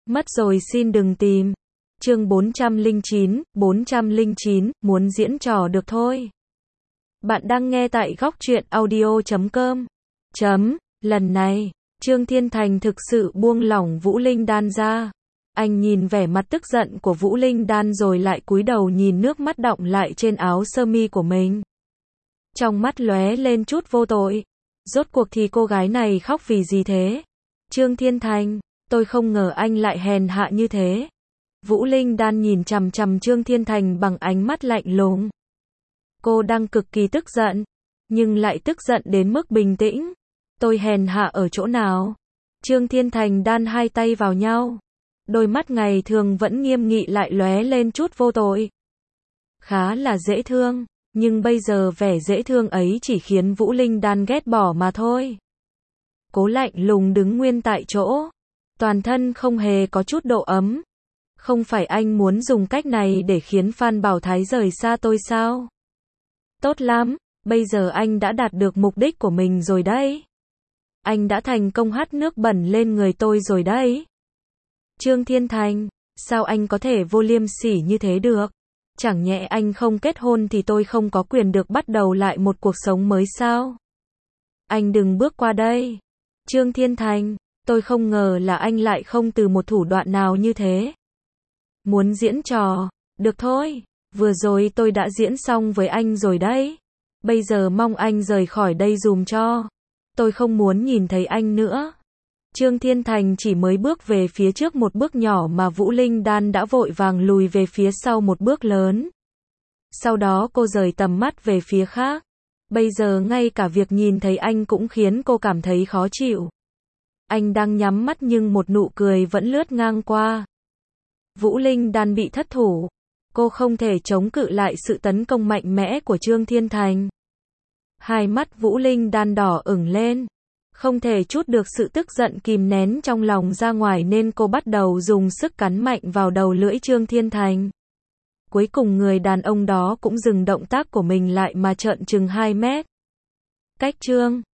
Mất rồi xin đừng tìm. Chương 409, muốn diễn trò được thôi. Bạn đang nghe tại góc truyện audio.com. Lần này, Trương Thiên Thành thực sự buông lỏng Vũ Linh Đan ra. Anh nhìn vẻ mặt tức giận của Vũ Linh Đan rồi lại cúi đầu nhìn nước mắt đọng lại trên áo sơ mi của mình. Trong mắt lóe lên chút vô tội. Rốt cuộc thì cô gái này khóc vì gì thế? Trương Thiên Thành, tôi không ngờ anh lại hèn hạ như thế. Vũ Linh Đan nhìn chằm chằm Trương Thiên Thành bằng ánh mắt lạnh lùng. Cô đang cực kỳ tức giận, nhưng lại tức giận đến mức bình tĩnh. Tôi hèn hạ ở chỗ nào? Trương Thiên Thành đan hai tay vào nhau. Đôi mắt ngày thường vẫn nghiêm nghị lại lóe lên chút vô tội. Khá là dễ thương, nhưng bây giờ vẻ dễ thương ấy chỉ khiến Vũ Linh Đan ghét bỏ mà thôi. Cố lạnh lùng đứng nguyên tại chỗ. Toàn thân không hề có chút độ ấm. Không phải anh muốn dùng cách này để khiến Phan Bảo Thái rời xa tôi sao? Tốt lắm, bây giờ anh đã đạt được mục đích của mình rồi đấy. Anh đã thành công hắt nước bẩn lên người tôi rồi đấy. Trương Thiên Thành, sao anh có thể vô liêm sỉ như thế được? Chẳng nhẽ anh không kết hôn thì tôi không có quyền được bắt đầu lại một cuộc sống mới sao? Anh đừng bước qua đây. Trương Thiên Thành, tôi không ngờ là anh lại không từ một thủ đoạn nào như thế. Muốn diễn trò, được thôi, vừa rồi tôi đã diễn xong với anh rồi đấy. Bây giờ mong anh rời khỏi đây dùm cho. Tôi không muốn nhìn thấy anh nữa. Trương Thiên Thành chỉ mới bước về phía trước một bước nhỏ mà Vũ Linh Đan đã vội vàng lùi về phía sau một bước lớn. Sau đó cô rời tầm mắt về phía khác. Bây giờ ngay cả việc nhìn thấy anh cũng khiến cô cảm thấy khó chịu. Anh đang nhắm mắt nhưng một nụ cười vẫn lướt ngang qua. Vũ Linh Đan bị thất thủ. Cô không thể chống cự lại sự tấn công mạnh mẽ của Trương Thiên Thành. Hai mắt Vũ Linh Đan đỏ ửng lên. Không thể trút được sự tức giận kìm nén trong lòng ra ngoài nên cô bắt đầu dùng sức cắn mạnh vào đầu lưỡi Trương Thiên Thành. Cuối cùng người đàn ông đó cũng dừng động tác của mình lại mà trợn trừng 2 mét. Cách Trương